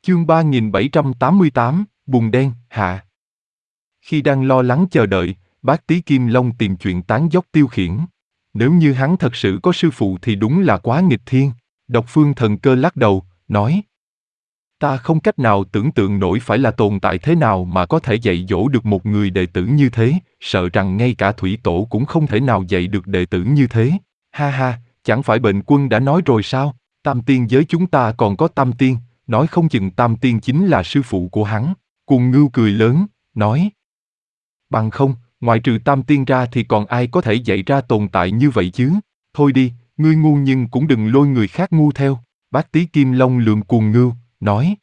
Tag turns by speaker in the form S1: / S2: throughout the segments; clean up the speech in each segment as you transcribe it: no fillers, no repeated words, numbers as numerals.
S1: Chương 3788, Bùn đen, hạ. Khi đang lo lắng chờ đợi, bác Tý Kim Long tìm chuyện tán dóc Tiêu Khiển. Nếu như hắn thật sự có sư phụ thì đúng là quá nghịch thiên. Độc Phương Thần Cơ lắc đầu, nói: Ta không cách nào tưởng tượng nổi phải là tồn tại thế nào mà có thể dạy dỗ được một người đệ tử như thế, sợ rằng ngay cả Thủy Tổ cũng không thể nào dạy được đệ tử như thế. Ha ha, chẳng phải Bệnh Quân đã nói rồi sao, Tam Tiên giới chúng ta còn có Tam Tiên, nói không chừng Tam Tiên chính là sư phụ của hắn. Cuồng Ngưu cười lớn, nói: Bằng không, ngoài trừ Tam Tiên ra thì còn ai có thể dạy ra tồn tại như vậy chứ? Thôi đi, ngươi ngu nhưng cũng đừng lôi người khác ngu theo. Bác Tý Kim Long lườm Cuồng Ngưu, nói: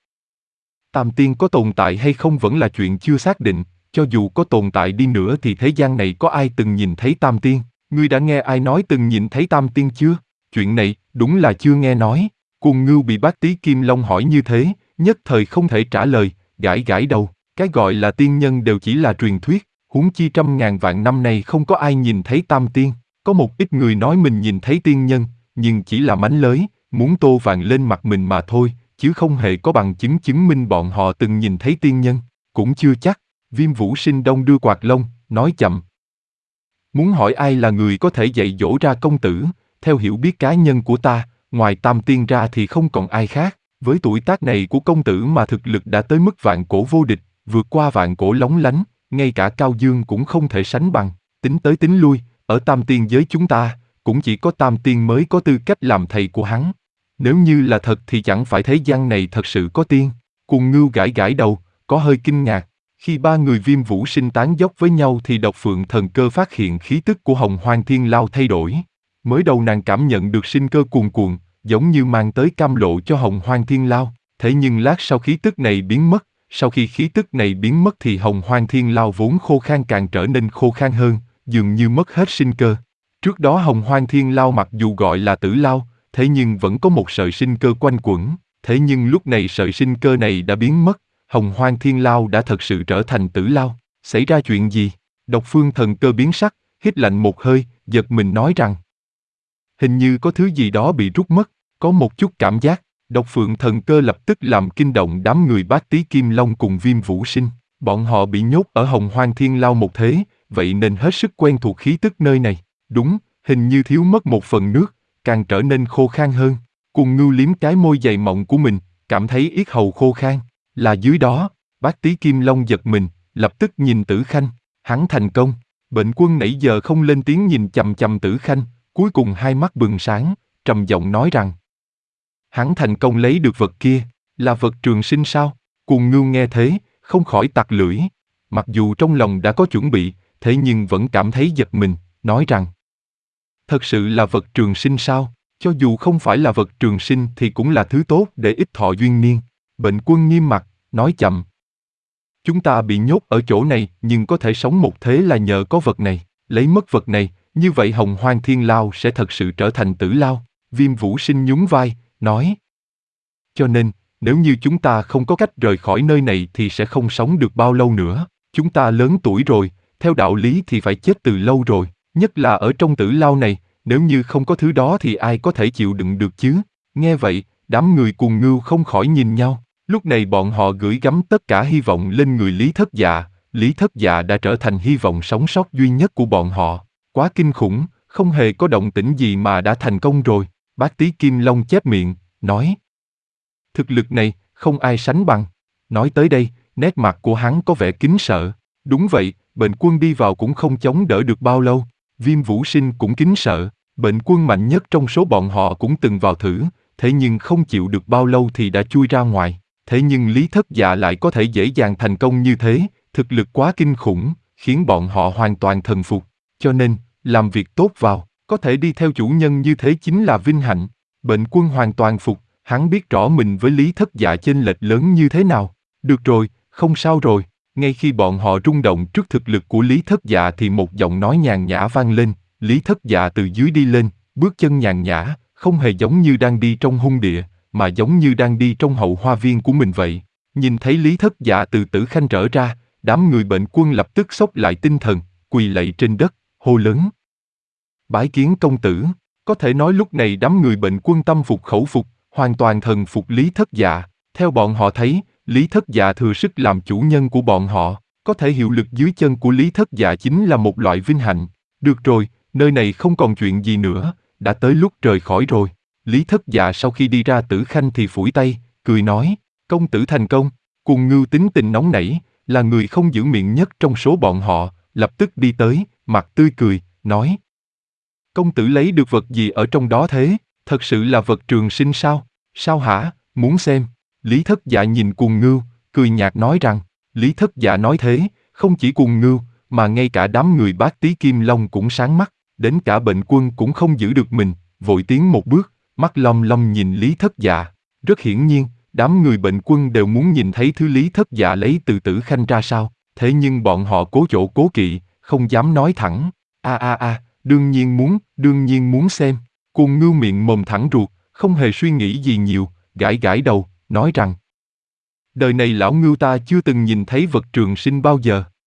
S1: Tam Tiên có tồn tại hay không vẫn là chuyện chưa xác định, cho dù có tồn tại đi nữa thì thế gian này có ai từng nhìn thấy Tam Tiên? Ngươi đã nghe ai nói từng nhìn thấy Tam Tiên chưa? Chuyện này, đúng là chưa nghe nói. Cuồng Ngưu bị bác Tý Kim Long hỏi như thế, nhất thời không thể trả lời, gãi gãi đầu. Cái gọi là tiên nhân đều chỉ là truyền thuyết, huống chi trăm ngàn vạn năm nay không có ai nhìn thấy Tam Tiên. Có một ít người nói mình nhìn thấy tiên nhân, nhưng chỉ là mánh lới, muốn tô vàng lên mặt mình mà thôi, chứ không hề có bằng chứng chứng minh bọn họ từng nhìn thấy tiên nhân. Cũng chưa chắc. Viêm Vũ Sinh đông đưa quạt lông, nói chậm: Muốn hỏi ai là người có thể dạy dỗ ra công tử, theo hiểu biết cá nhân của ta, ngoài Tam Tiên ra thì không còn ai khác. Với tuổi tác này của công tử mà thực lực đã tới mức vạn cổ vô địch, vượt qua vạn cổ lóng lánh, ngay cả Cao Dương cũng không thể sánh bằng. Tính tới tính lui, ở Tam Tiên giới chúng ta, cũng chỉ có Tam Tiên mới có tư cách làm thầy của hắn. Nếu như là thật thì chẳng phải thế gian này thật sự có tiên. Cuồng Ngưu gãi gãi đầu, có hơi kinh ngạc. Khi ba người Viêm Vũ Sinh tán dóc với nhau thì Độc Phượng Thần Cơ phát hiện khí tức của Hồng Hoang Thiên Lao thay đổi. Mới đầu nàng cảm nhận được sinh cơ cuồn cuộn, giống như mang tới cam lộ cho Hồng Hoang Thiên Lao. Thế nhưng lát sau khí tức này biến mất, sau khi khí tức này biến mất thì Hồng Hoang Thiên Lao vốn khô khan càng trở nên khô khan hơn, dường như mất hết sinh cơ. Trước đó Hồng Hoang Thiên Lao mặc dù gọi là Tử Lao, thế nhưng vẫn có một sợi sinh cơ quanh quẩn. Thế nhưng lúc này sợi sinh cơ này đã biến mất, Hồng Hoang Thiên Lao đã thật sự trở thành Tử Lao. Xảy ra chuyện gì? Độc Phương Thần Cơ biến sắc, hít lạnh một hơi, giật mình nói rằng: Hình như có thứ gì đó bị rút mất, có một chút cảm giác. Độc Phượng Thần Cơ lập tức làm kinh động đám người bác Tý Kim Long cùng Viêm Vũ Sinh. Bọn họ bị nhốt ở Hồng Hoang Thiên Lao một thế, vậy nên hết sức quen thuộc khí tức nơi này. Đúng, hình như thiếu mất một phần nước, càng trở nên khô khan hơn. Cuồng Ngưu liếm cái môi dày mọng của mình, cảm thấy yết hầu khô khan. Là dưới đó, bác Tý Kim Long giật mình, lập tức nhìn Tử Khanh. Hắn thành công. Bệnh Quân nãy giờ không lên tiếng nhìn chằm chằm Tử Khanh, cuối cùng hai mắt bừng sáng, trầm giọng nói rằng: Hắn thành công lấy được vật kia, là vật trường sinh sao? Cuồng Ngưu nghe thế, không khỏi tặc lưỡi. Mặc dù trong lòng đã có chuẩn bị, thế nhưng vẫn cảm thấy giật mình, nói rằng: Thật sự là vật trường sinh sao? Cho dù không phải là vật trường sinh thì cũng là thứ tốt để ích thọ duyên niên. Bệnh Quân nghiêm mặt, nói chậm: Chúng ta bị nhốt ở chỗ này nhưng có thể sống một thế là nhờ có vật này. Lấy mất vật này, như vậy Hồng Hoang Thiên Lao sẽ thật sự trở thành Tử Lao. Viêm Vũ Sinh nhún vai, nói: Cho nên, nếu như chúng ta không có cách rời khỏi nơi này thì sẽ không sống được bao lâu nữa. Chúng ta lớn tuổi rồi, theo đạo lý thì phải chết từ lâu rồi. Nhất là ở trong Tử Lao này, nếu như không có thứ đó thì ai có thể chịu đựng được chứ? Nghe vậy, đám người Cuồng Ngưu không khỏi nhìn nhau. Lúc này bọn họ gửi gắm tất cả hy vọng lên người Lý Thất Dạ. Lý Thất Dạ đã trở thành hy vọng sống sót duy nhất của bọn họ. Quá kinh khủng, không hề có động tĩnh gì mà đã thành công rồi. Bác Tý Kim Long chép miệng, nói: Thực lực này, không ai sánh bằng. Nói tới đây, nét mặt của hắn có vẻ kính sợ. Đúng vậy, Bệnh Quân đi vào cũng không chống đỡ được bao lâu. Viêm Vũ Sinh cũng kính sợ. Bệnh Quân mạnh nhất trong số bọn họ cũng từng vào thử, thế nhưng không chịu được bao lâu thì đã chui ra ngoài. Thế nhưng Lý Thất Dạ lại có thể dễ dàng thành công như thế, thực lực quá kinh khủng, khiến bọn họ hoàn toàn thần phục. Cho nên, làm việc tốt vào, có thể đi theo chủ nhân như thế chính là vinh hạnh. Bệnh Quân hoàn toàn phục, hắn biết rõ mình với Lý Thất Dạ chênh lệch lớn như thế nào. Được rồi, không sao rồi. Ngay khi bọn họ rung động trước thực lực của Lý Thất Dạ thì một giọng nói nhàn nhã vang lên. Lý Thất Dạ từ dưới đi lên, bước chân nhàn nhã, không hề giống như đang đi trong hung địa, mà giống như đang đi trong hậu hoa viên của mình vậy. Nhìn thấy Lý Thất Dạ từ Tử Khanh trở ra, đám người Bệnh Quân lập tức xốc lại tinh thần, quỳ lạy trên đất, hô lớn: Bái kiến công tử. Có thể nói lúc này đám người Bệnh Quân tâm phục khẩu phục, hoàn toàn thần phục Lý Thất Dạ. Theo bọn họ thấy, Lý Thất Dạ thừa sức làm chủ nhân của bọn họ, có thể hiệu lực dưới chân của Lý Thất Dạ chính là một loại vinh hạnh. Được rồi, nơi này không còn chuyện gì nữa, đã tới lúc rời khỏi rồi. Lý Thất Dạ sau khi đi ra Tử Khanh thì phủi tay, cười nói, công tử thành công. Cùng Ngưu tính tình nóng nảy, là người không giữ miệng nhất trong số bọn họ, lập tức đi tới, mặt tươi cười, nói. Công tử lấy được vật gì ở trong đó thế? Thật sự là vật trường sinh sao? Sao hả? Muốn xem. Lý Thất Dạ nhìn Cuồng Ngưu, cười nhạt nói rằng, Lý Thất Dạ nói thế, không chỉ Cuồng Ngưu, mà ngay cả đám người Bát Tí Kim Long cũng sáng mắt, đến cả Bệnh Quân cũng không giữ được mình, vội tiến một bước, mắt long long nhìn Lý Thất Dạ. Rất hiển nhiên, đám người Bệnh Quân đều muốn nhìn thấy thứ Lý Thất Dạ lấy từ Tử Khanh ra sao, thế nhưng bọn họ cố chỗ cố kỵ, không dám nói thẳng. Đương nhiên muốn xem. Cuồng Ngưu miệng mồm thẳng ruột, không hề suy nghĩ gì nhiều, gãi gãi đầu, nói rằng đời này lão Ngưu ta chưa từng nhìn thấy vật trường sinh bao giờ.